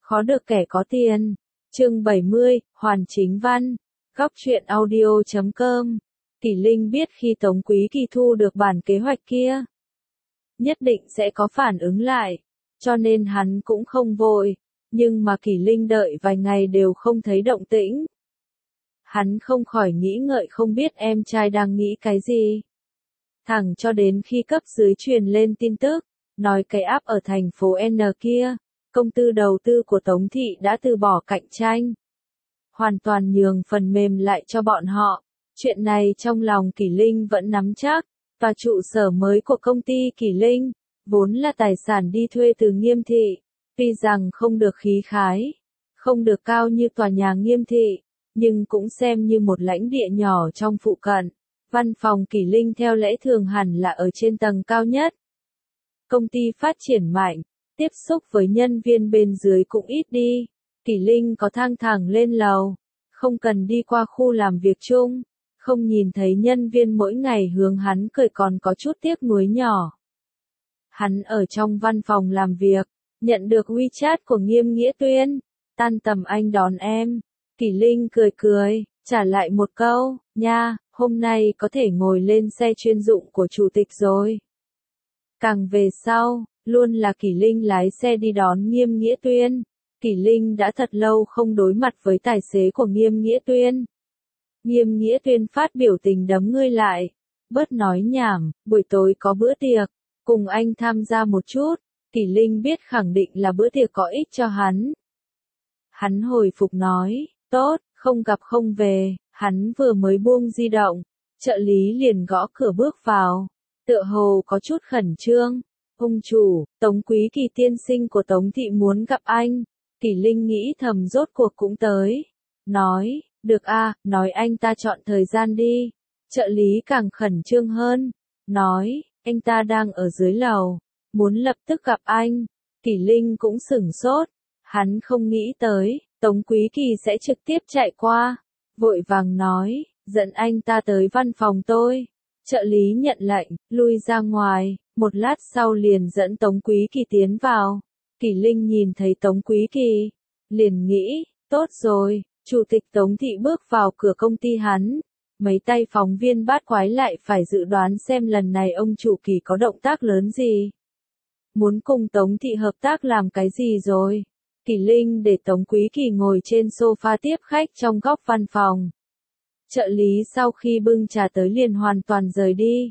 Khó được kẻ có tiền. Chương 70, Hoàn Chính Văn. Góc truyện audio.com. Kỷ Linh biết khi Tống Quý Kỳ thu được bản kế hoạch kia, nhất định sẽ có phản ứng lại, cho nên hắn cũng không vội, nhưng mà Kỷ Linh đợi vài ngày đều không thấy động tĩnh. Hắn không khỏi nghĩ ngợi không biết em trai đang nghĩ cái gì. Thẳng cho đến khi cấp dưới truyền lên tin tức, nói cái app ở thành phố N kia, công ty đầu tư của Tống Thị đã từ bỏ cạnh tranh, hoàn toàn nhường phần mềm lại cho bọn họ. Chuyện này trong lòng Kỷ Linh vẫn nắm chắc, và trụ sở mới của công ty Kỷ Linh, vốn là tài sản đi thuê từ Nghiêm Thị, tuy rằng không được khí khái, không được cao như tòa nhà Nghiêm Thị, nhưng cũng xem như một lãnh địa nhỏ trong phụ cận. Văn phòng Kỷ Linh theo lẽ thường hẳn là ở trên tầng cao nhất. Công ty phát triển mạnh, tiếp xúc với nhân viên bên dưới cũng ít đi. Kỷ Linh có thang thẳng lên lầu, không cần đi qua khu làm việc chung, không nhìn thấy nhân viên mỗi ngày hướng hắn cười còn có chút tiếc nuối nhỏ. Hắn ở trong văn phòng làm việc, nhận được WeChat của Nghiêm Nghĩa Tuyên, tan tầm anh đón em. Kỷ Linh cười cười, trả lại một câu, nha, hôm nay có thể ngồi lên xe chuyên dụng của chủ tịch rồi. Càng về sau, luôn là Kỷ Linh lái xe đi đón Nghiêm Nghĩa Tuyên. Kỷ Linh đã thật lâu không đối mặt với tài xế của Nghiêm Nghĩa Tuyên. Nghiêm Nghĩa Tuyên phát biểu tình đấm ngươi lại, bớt nói nhảm, buổi tối có bữa tiệc, cùng anh tham gia một chút. Kỷ Linh biết khẳng định là bữa tiệc có ích cho hắn. Hắn hồi phục nói, tốt, không gặp không về. Hắn vừa mới buông di động, trợ lý liền gõ cửa bước vào, tựa hồ có chút khẩn trương. Ông chủ, Tống Quý Kỳ tiên sinh của Tống Thị muốn gặp anh. Kỷ Linh nghĩ thầm rốt cuộc cũng tới. Nói, được a, nói anh ta chọn thời gian đi. Trợ lý càng khẩn trương hơn. Nói, anh ta đang ở dưới lầu, muốn lập tức gặp anh. Kỷ Linh cũng sửng sốt. Hắn không nghĩ tới, Tống Quý Kỳ sẽ trực tiếp chạy qua. Vội vàng nói, dẫn anh ta tới văn phòng tôi. Trợ lý nhận lệnh, lui ra ngoài, một lát sau liền dẫn Tống Quý Kỳ tiến vào. Kỷ Linh nhìn thấy Tống Quý Kỳ, liền nghĩ, tốt rồi, chủ tịch Tống Thị bước vào cửa công ty hắn. Mấy tay phóng viên bát quái lại phải dự đoán xem lần này ông chủ Kỳ có động tác lớn gì. Muốn cùng Tống Thị hợp tác làm cái gì rồi? Kỷ Linh để Tống Quý Kỳ ngồi trên sofa tiếp khách trong góc văn phòng. Trợ lý sau khi bưng trà tới liền hoàn toàn rời đi.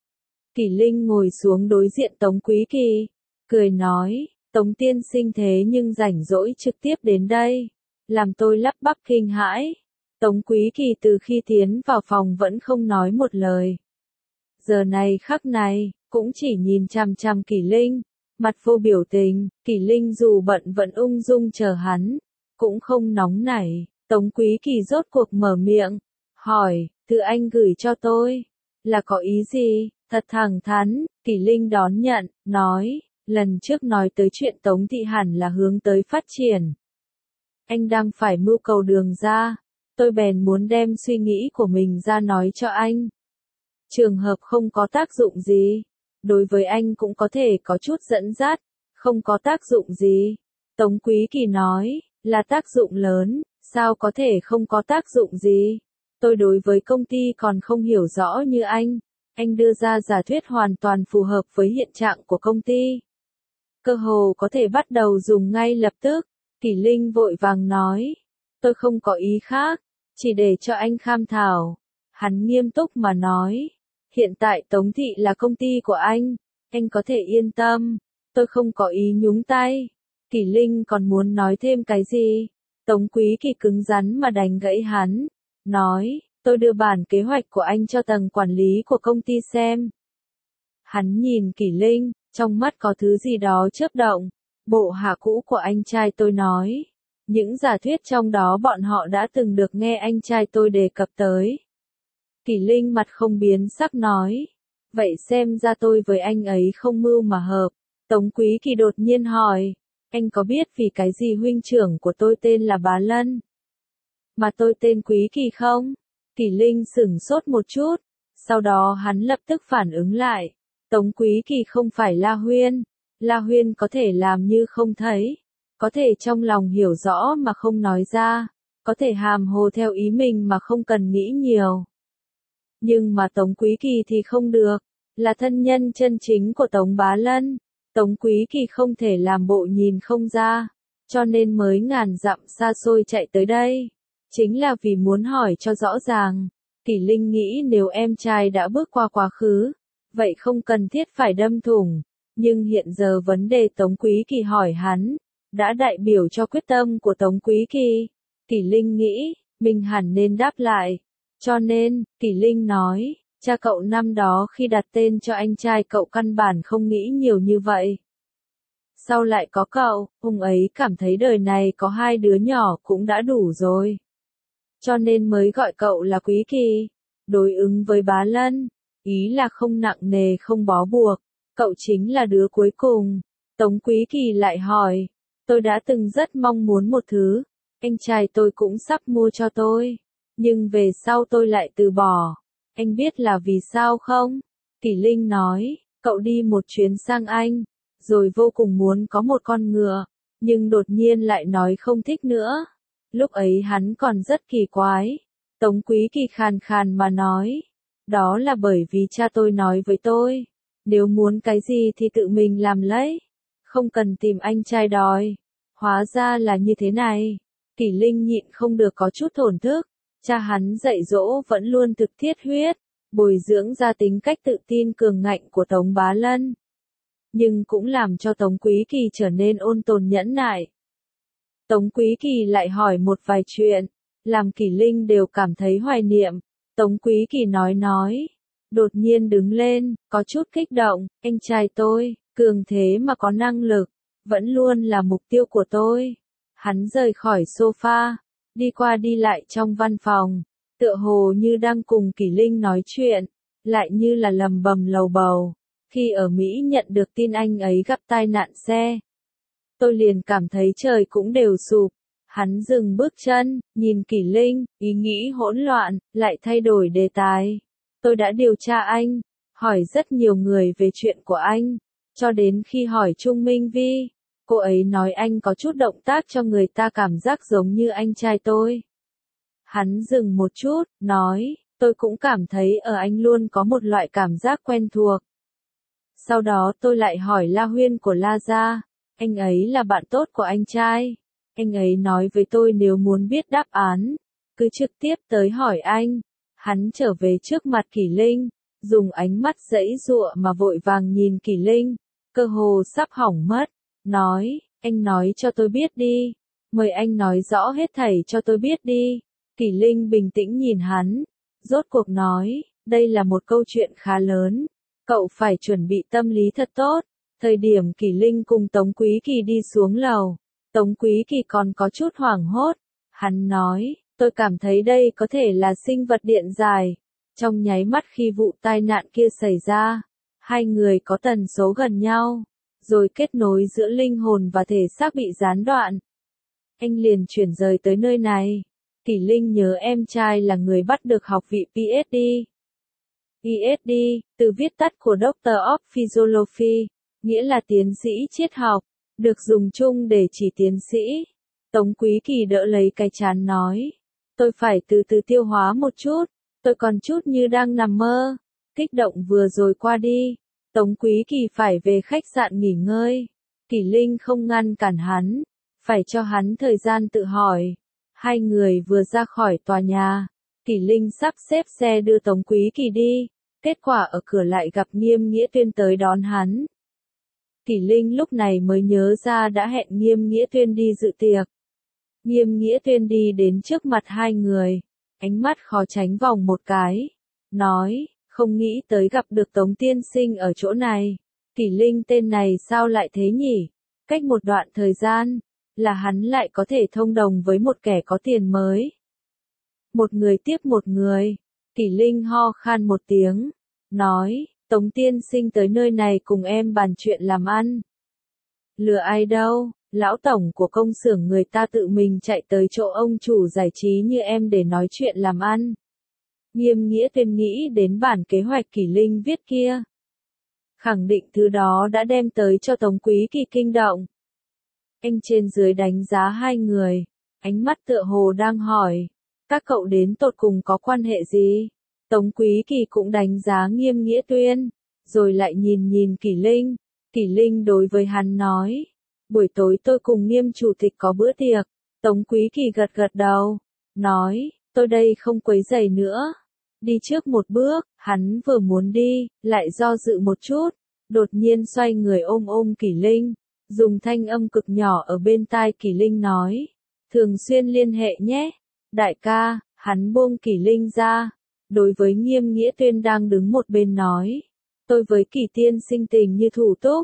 Kỷ Linh ngồi xuống đối diện Tống Quý Kỳ, cười nói, Tống tiên sinh thế nhưng rảnh rỗi trực tiếp đến đây, làm tôi lắp bắp kinh hãi. Tống Quý Kỳ từ khi tiến vào phòng vẫn không nói một lời. Giờ này khắc này, cũng chỉ nhìn chằm chằm Kỷ Linh. Mặt vô biểu tình, Kỷ Linh dù bận vẫn ung dung chờ hắn, cũng không nóng nảy. Tống Quý Kỳ rốt cuộc mở miệng, hỏi, thư anh gửi cho tôi, là có ý gì? Thật thẳng thắn, Kỷ Linh đón nhận, nói, lần trước nói tới chuyện Tống Thị hẳn là hướng tới phát triển. Anh đang phải mưu cầu đường ra, tôi bèn muốn đem suy nghĩ của mình ra nói cho anh. Trường hợp không có tác dụng gì. Đối với anh cũng có thể có chút dẫn dắt, không có tác dụng gì. Tống Quý Kỳ nói, là tác dụng lớn, sao có thể không có tác dụng gì. Tôi đối với công ty còn không hiểu rõ như anh đưa ra giả thuyết hoàn toàn phù hợp với hiện trạng của công ty. Cơ hồ có thể bắt đầu dùng ngay lập tức. Kỷ Linh vội vàng nói, tôi không có ý khác, chỉ để cho anh tham thảo. Hắn nghiêm túc mà nói, hiện tại Tống Thị là công ty của anh có thể yên tâm, tôi không có ý nhúng tay. Kỷ Linh còn muốn nói thêm cái gì? Tống Quý Kỳ cứng rắn mà đánh gãy hắn, nói, tôi đưa bản kế hoạch của anh cho tầng quản lý của công ty xem. Hắn nhìn Kỷ Linh, trong mắt có thứ gì đó chớp động, bộ hạ cũ của anh trai tôi nói, những giả thuyết trong đó bọn họ đã từng được nghe anh trai tôi đề cập tới. Kỷ Linh mặt không biến sắc nói, vậy xem ra tôi với anh ấy không mưu mà hợp. Tống Quý Kỳ đột nhiên hỏi, anh có biết vì cái gì huynh trưởng của tôi tên là Bá Lân, mà tôi tên Quý Kỳ không? Kỷ Linh sửng sốt một chút, sau đó hắn lập tức phản ứng lại, Tống Quý Kỳ không phải La Huyên có thể làm như không thấy. có thể trong lòng hiểu rõ mà không nói ra, có thể hàm hồ theo ý mình mà không cần nghĩ nhiều. Nhưng mà Tống Quý Kỳ thì không được, là thân nhân chân chính của Tống Bá Lân, Tống Quý Kỳ không thể làm bộ nhìn không ra, cho nên mới ngàn dặm xa xôi chạy tới đây, chính là vì muốn hỏi cho rõ ràng. Kỷ Linh nghĩ nếu em trai đã bước qua quá khứ, vậy không cần thiết phải đâm thủng, nhưng hiện giờ vấn đề Tống Quý Kỳ hỏi hắn, đã đại biểu cho quyết tâm của Tống Quý Kỳ. Kỷ Linh nghĩ, mình hẳn nên đáp lại. Cho nên, Kỷ Linh nói, cha cậu năm đó khi đặt tên cho anh trai cậu căn bản không nghĩ nhiều như vậy. Sau lại có cậu, ông ấy cảm thấy đời này có hai đứa nhỏ cũng đã đủ rồi. Cho nên mới gọi cậu là Quý Kỳ, đối ứng với Bá Lân, ý là không nặng nề không bó buộc, cậu chính là đứa cuối cùng. Tống Quý Kỳ lại hỏi, tôi đã từng rất mong muốn một thứ, anh trai tôi cũng sắp mua cho tôi, nhưng về sau tôi lại từ bỏ. Anh biết là vì sao không? Kỷ Linh nói, cậu đi một chuyến sang Anh, rồi vô cùng muốn có một con ngựa, nhưng đột nhiên lại nói không thích nữa. Lúc ấy hắn còn rất kỳ quái. Tống Quý Kỳ khàn khàn mà nói, đó là bởi vì cha tôi nói với tôi, nếu muốn cái gì thì tự mình làm lấy, không cần tìm anh trai đòi. Hóa ra là như thế này. Kỷ Linh nhịn không được có chút thổn thức, cha hắn dạy dỗ vẫn luôn thực thiết huyết, bồi dưỡng ra tính cách tự tin cường ngạnh của Tống Bá Lân, nhưng cũng làm cho Tống Quý Kỳ trở nên ôn tồn nhẫn nại. Tống Quý Kỳ lại hỏi một vài chuyện, làm Kỷ Linh đều cảm thấy hoài niệm. Tống Quý Kỳ nói, đột nhiên đứng lên, có chút kích động, anh trai tôi, cường thế mà có năng lực, vẫn luôn là mục tiêu của tôi. Hắn rời khỏi sofa, đi qua đi lại trong văn phòng, tựa hồ như đang cùng Kỷ Linh nói chuyện, lại như là lầm bầm lầu bầu. Khi ở Mỹ nhận được tin anh ấy gặp tai nạn xe, tôi liền cảm thấy trời cũng đều sụp. Hắn dừng bước chân, nhìn Kỷ Linh, ý nghĩ hỗn loạn, lại thay đổi đề tài. Tôi đã điều tra anh, hỏi rất nhiều người về chuyện của anh, cho đến khi hỏi Trung Minh Vi, cô ấy nói anh có chút động tác cho người ta cảm giác giống như anh trai tôi. Hắn dừng một chút, nói, tôi cũng cảm thấy ở anh luôn có một loại cảm giác quen thuộc. Sau đó tôi lại hỏi La Huyên của La Gia, anh ấy là bạn tốt của anh trai. Anh ấy nói với tôi nếu muốn biết đáp án, cứ trực tiếp tới hỏi anh. Hắn trở về trước mặt Kỷ Linh, dùng ánh mắt giãy giụa mà vội vàng nhìn Kỷ Linh, cơ hồ sắp hỏng mất, nói, anh nói cho tôi biết đi, mời anh nói rõ hết thảy cho tôi biết đi. Kỷ Linh bình tĩnh nhìn hắn, rốt cuộc nói, đây là một câu chuyện khá lớn, cậu phải chuẩn bị tâm lý thật tốt. Thời điểm Kỷ Linh cùng Tống Quý Kỳ đi xuống lầu, Tống Quý Kỳ còn có chút hoảng hốt. Hắn nói, tôi cảm thấy đây có thể là sinh vật điện dài. Trong nháy mắt khi vụ tai nạn kia xảy ra, hai người có tần số gần nhau, rồi kết nối giữa linh hồn và thể xác bị gián đoạn. Anh liền chuyển rời tới nơi này. Kỷ Linh nhớ em trai là người bắt được học vị PhD. PhD, từ viết tắt của Doctor of Physiology, nghĩa là tiến sĩ triết học, được dùng chung để chỉ tiến sĩ. Tống Quý Kỳ đỡ lấy cái trán nói, tôi phải từ từ tiêu hóa một chút, tôi còn chút như đang nằm mơ. Kích động vừa rồi qua đi, Tống Quý Kỳ phải về khách sạn nghỉ ngơi. Kỷ Linh không ngăn cản hắn, phải cho hắn thời gian tự hỏi. Hai người vừa ra khỏi tòa nhà, Kỷ Linh sắp xếp xe đưa Tống Quý Kỳ đi, kết quả ở cửa lại gặp Nghiêm Nghĩa Tuyên tới đón hắn. Kỷ Linh lúc này mới nhớ ra đã hẹn Nghiêm Nghĩa Tuyên đi dự tiệc. Nghiêm Nghĩa Tuyên đi đến trước mặt hai người, ánh mắt khó tránh vòng một cái, nói, không nghĩ tới gặp được Tống tiên sinh ở chỗ này. Kỷ Linh tên này sao lại thế nhỉ? Cách một đoạn thời gian, là hắn lại có thể thông đồng với một kẻ có tiền mới. Một người tiếp một người, Kỷ Linh ho khan một tiếng, nói, Tống tiên sinh tới nơi này cùng em bàn chuyện làm ăn. Lừa ai đâu, lão tổng của công xưởng người ta tự mình chạy tới chỗ ông chủ giải trí như em để nói chuyện làm ăn. Nghiêm Nghĩa Tuyên nghĩ đến bản kế hoạch Kỷ Linh viết kia. Khẳng định thứ đó đã đem tới cho Tống Quý Kỳ kinh động. Anh trên dưới đánh giá hai người, ánh mắt tựa hồ đang hỏi, các cậu đến tột cùng có quan hệ gì? Tống Quý Kỳ cũng đánh giá Nghiêm Nghĩa Tuyên, rồi lại nhìn Kỷ Linh. Kỷ Linh đối với hắn nói, buổi tối tôi cùng Nghiêm chủ tịch có bữa tiệc. Tống Quý Kỳ gật gật đầu, nói, tôi đây không quấy rầy nữa. Đi trước một bước, hắn vừa muốn đi, lại do dự một chút, đột nhiên xoay người ôm Kỷ Linh, dùng thanh âm cực nhỏ ở bên tai Kỷ Linh nói, thường xuyên liên hệ nhé. Đại ca, hắn buông Kỷ Linh ra, đối với Nghiêm Nghĩa Tuyên đang đứng một bên nói, tôi với Kỷ tiên sinh tình như thủ túc,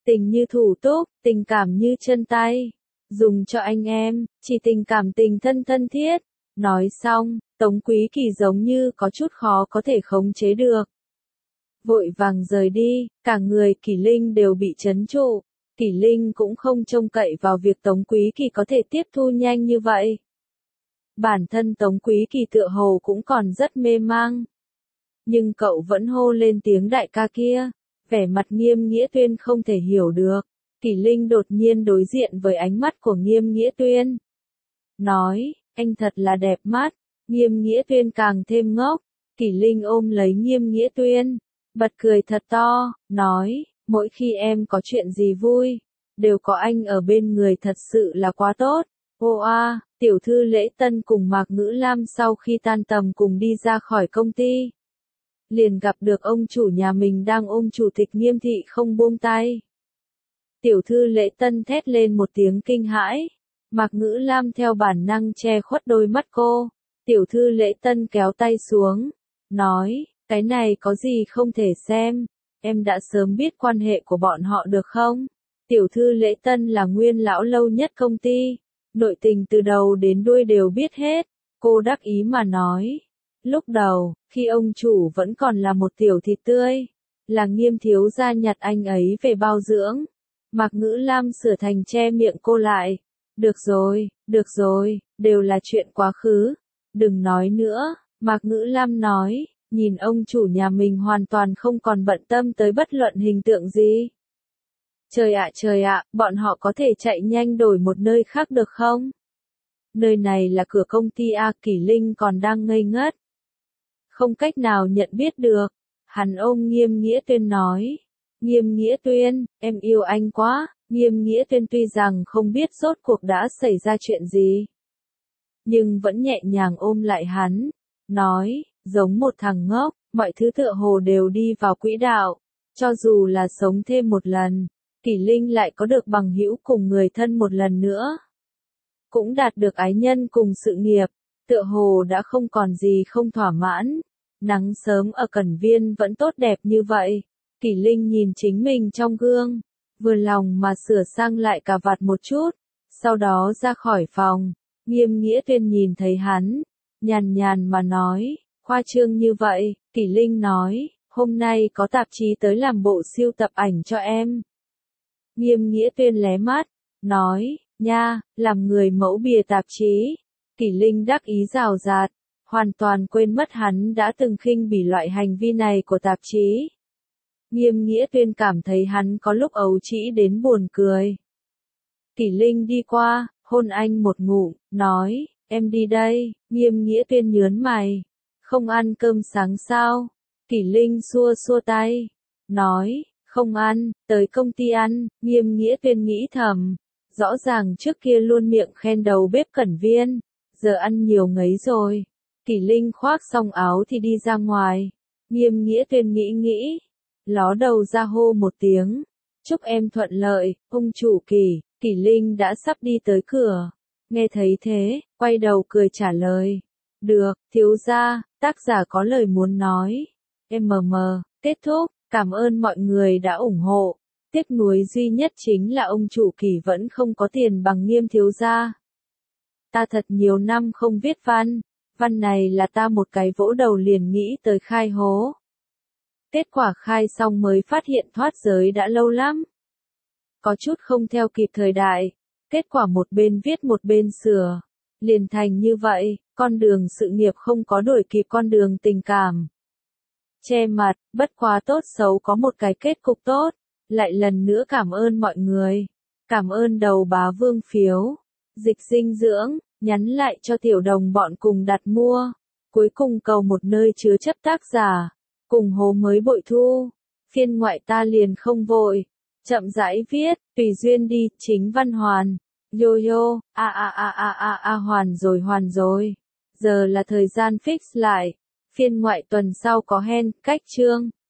tình cảm như chân tay, dùng cho anh em, chỉ tình cảm tình thân thiết. Nói xong, Tống Quý Kỳ giống như có chút khó có thể khống chế được. Vội vàng rời đi, cả người Kỷ Linh đều bị trấn trụ. Kỷ Linh cũng không trông cậy vào việc Tống Quý Kỳ có thể tiếp thu nhanh như vậy. Bản thân Tống Quý Kỳ tựa hồ cũng còn rất mê mang. Nhưng cậu vẫn hô lên tiếng đại ca kia, vẻ mặt Nghiêm Nghĩa Tuyên không thể hiểu được. Kỷ Linh đột nhiên đối diện với ánh mắt của Nghiêm Nghĩa Tuyên. Nói, anh thật là đẹp mắt. Nghiêm Nghĩa Tuyên càng thêm ngốc. Kỷ Linh ôm lấy Nghiêm Nghĩa Tuyên, bật cười thật to, nói, mỗi khi em có chuyện gì vui, đều có anh ở bên người thật sự là quá tốt. Ô a, tiểu thư Lễ Tân cùng Mạc Ngữ Lam sau khi tan tầm cùng đi ra khỏi công ty. Liền gặp được ông chủ nhà mình đang ôm chủ tịch Nghiêm thị không buông tay. Tiểu thư Lễ Tân thét lên một tiếng kinh hãi. Mạc Ngữ Lam theo bản năng che khuất đôi mắt cô. Tiểu thư Lễ Tân kéo tay xuống, nói, cái này có gì không thể xem, em đã sớm biết quan hệ của bọn họ được không? Tiểu thư Lễ Tân là nguyên lão lâu nhất công ty, nội tình từ đầu đến đuôi đều biết hết, cô đắc ý mà nói. Lúc đầu, khi ông chủ vẫn còn là một tiểu thịt tươi, là Nghiêm thiếu gia nhặt anh ấy về bao dưỡng. Mạc Ngữ Lam sửa thành che miệng cô lại. Được rồi, đều là chuyện quá khứ. Đừng nói nữa, Mạc Ngữ Lam nói, nhìn ông chủ nhà mình hoàn toàn không còn bận tâm tới bất luận hình tượng gì. Trời ạ, bọn họ có thể chạy nhanh đổi một nơi khác được không? Nơi này là cửa công ty A. Kỷ Linh còn đang ngây ngất. Không cách nào nhận biết được. Hắn ôm Nghiêm Nghĩa Tuyên nói. Nghiêm Nghĩa Tuyên, em yêu anh quá. Nghiêm Nghĩa Tuyên tuy rằng không biết rốt cuộc đã xảy ra chuyện gì, nhưng vẫn nhẹ nhàng ôm lại hắn, nói, giống một thằng ngốc, mọi thứ tựa hồ đều đi vào quỹ đạo, cho dù là sống thêm một lần, Kỷ Linh lại có được bằng hữu cùng người thân một lần nữa, cũng đạt được ái nhân cùng sự nghiệp, tựa hồ đã không còn gì không thỏa mãn. Nắng sớm ở Cẩn Viên vẫn tốt đẹp như vậy. Kỷ Linh nhìn chính mình trong gương, vừa lòng mà sửa sang lại cà vạt một chút, sau đó ra khỏi phòng. Nghiêm Nghĩa Tuyên nhìn thấy hắn, nhàn mà nói, khoa trương như vậy. Kỷ Linh nói, hôm nay có tạp chí tới làm bộ siêu tập ảnh cho em. Nghiêm Nghĩa Tuyên lé mắt, nói, nha, làm người mẫu bìa tạp chí. Kỷ Linh đắc ý rào rạt, hoàn toàn quên mất hắn đã từng khinh bỉ loại hành vi này của tạp chí. Nghiêm Nghĩa Tuyên cảm thấy hắn có lúc ấu trĩ đến buồn cười. Kỷ Linh đi qua, hôn anh một ngụm, nói, em đi đây. Nghiêm Nghĩa Tuyên nhớn mày, không ăn cơm sáng sao? Kỷ Linh xua tay, nói, không ăn, tới công ty ăn. Nghiêm Nghĩa Tuyên nghĩ thầm, rõ ràng trước kia luôn miệng khen đầu bếp Cẩn Viên, giờ ăn nhiều ngấy rồi. Kỷ Linh khoác xong áo thì đi ra ngoài. Nghiêm Nghĩa Tuyên nghĩ, ló đầu ra hô một tiếng, chúc em thuận lợi, ông chủ Kỷ. Kỷ Linh đã sắp đi tới cửa, nghe thấy thế, quay đầu cười trả lời, được, thiếu gia, tác giả có lời muốn nói. Kết thúc, cảm ơn mọi người đã ủng hộ. Tiếc nuối duy nhất chính là ông chủ Kỷ vẫn không có tiền bằng Nghiêm thiếu gia. Ta thật nhiều năm không viết văn này là ta một cái vỗ đầu liền nghĩ tới khai hố. Kết quả khai xong mới phát hiện thoát giới đã lâu lắm. Có chút không theo kịp thời đại, kết quả một bên viết một bên sửa, liền thành như vậy, con đường sự nghiệp không có đuổi kịp con đường tình cảm. Che mặt, bất quá tốt xấu có một cái kết cục tốt, lại lần nữa cảm ơn mọi người. Cảm ơn đầu bá vương phiếu. Dịch dinh dưỡng, nhắn lại cho tiểu đồng bọn cùng đặt mua. Cuối cùng cầu một nơi chứa chấp tác giả. Cùng hố mới bội thu. Phiên ngoại ta liền không vội. Chậm rãi viết, tùy duyên đi, chính văn hoàn. Yo yo, hoàn rồi. Giờ là thời gian fix lại. Phiên ngoại tuần sau có hen, cách chương.